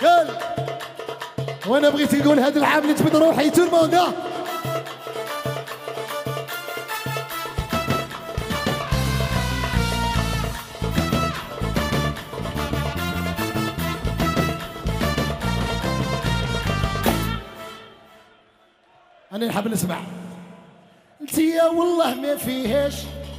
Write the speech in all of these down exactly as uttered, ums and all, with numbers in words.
قال وانا بغيت نقول هذا العام نجبد روحي تو الموند. انا نحب نسمع انت يا والله ما فيهاش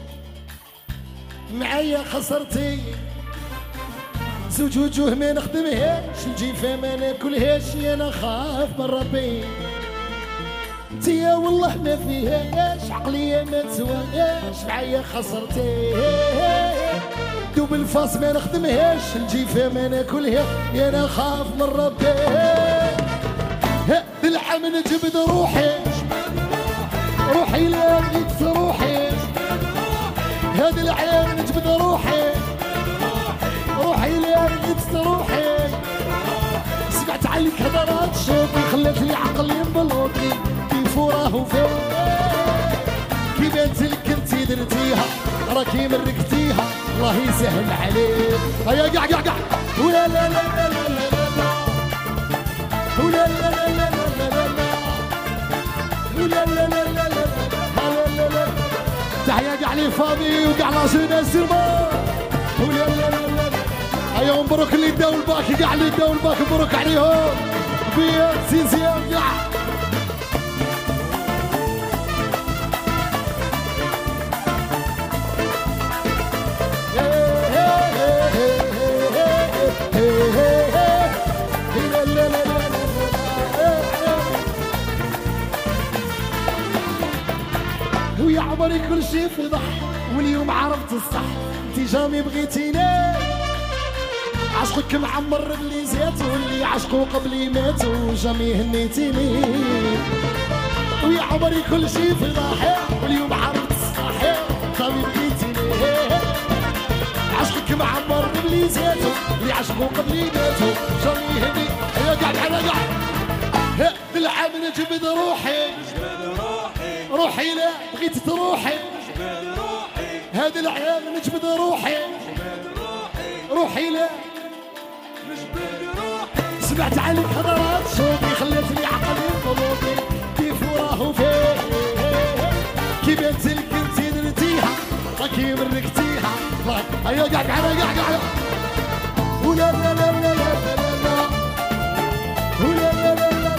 معايا خسرتي زوج وجوه ما نخدمهاش الجيفه ما ناكلهاش يا انا خاف من ربي انت يا والله ما فيهاش عقليه ما تسواهاش معايا خسرتي دوب الفاس ما نخدمهاش الجيفه ما ناكلهاش يا انا خاف من ربي هاد العام نجبد روحي روحي لا بغيت روحي هاد العام نجبد روحي روحي لا بغيت روحي سمعت عليك هضرات شوقي خلات لي عقلي مبلوطي كيف وراه فين كي بانت لك انتي درتيها راكي مركتيها الله يسهل عليك هيا قع قع قع ولا لا لا لا لا لا ولا لا لا لا لا لا ولا لا لا لا لا لا تحية كاع لي فامي وكاع لا جوناس الماء ولا لا لا لا هيا مبروك اللي داو الباك كاع اللي داو الباك مبروك عليهم بيا زيزيام كاع ويا عمري كل شي فضح واليوم عرفت الصح انتي جامي بغيتيني عشقك معمر اللي زات واللي عشقو قبلي مات وجامي هنيتيني ويا عمري كل شي فضح واليوم عرفت الصح جامي بغيتيني عشقك معمر اللي زات واللي عشقو قبلي مات جامي هني يا قاعد على قاعد هاد العام نجبد روحي روحي لا بغيت تروحي هذا العام نجبد روحي روحي لا سمعت عليك هضرات صوتي خلات لي عقلي مبلوطي كيف وراه فيه كي بانت لك انتي درتيها راكي مركتيها هيا قاعد على قاعد قاعد ولا لا لا لا لا لا ولا لا لا لا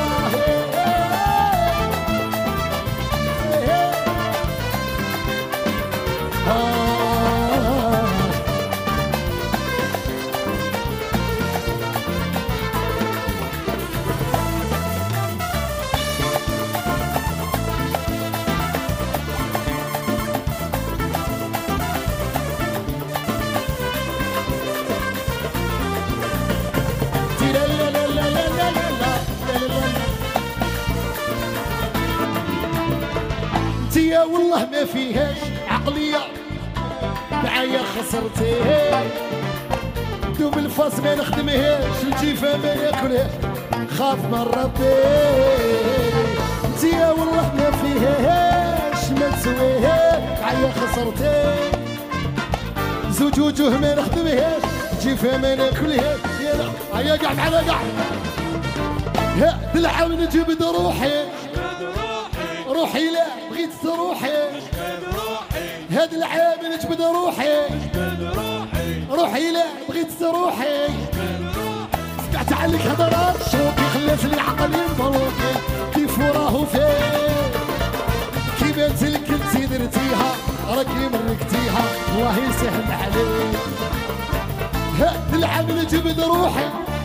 يا والله ما فيهاش عقلية معايا خسرتي دوب الفاس ما نخدمهاش الجيفة ما ناكلهاش خاف من ربي انت يا والله ما فيهاش ما تسويهاش معايا خسرتي زوج وجوه ما نخدمهاش الجيفة ما ناكلهاش يا هيا قاعد على قاعد هاد العام نجبد روحي روحي لا بغيت تروحي هاد العام نجبد روحي روحي لا بغيت تروحي سمعت عليك هضرات شوقي خلات لي عقلي مبلوطي كيف وراه فين كي بانت لك انتي درتيها راكي مركتيها الله يسهل عليك هاد العام نجبد روحي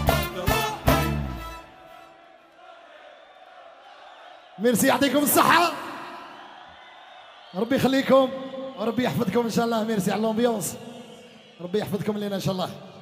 ميرسي يعطيكم الصحة ربي يخليكم وربي يحفظكم إن شاء الله. ميرسي على الأمبيونس ربي يحفظكم لنا إن شاء الله.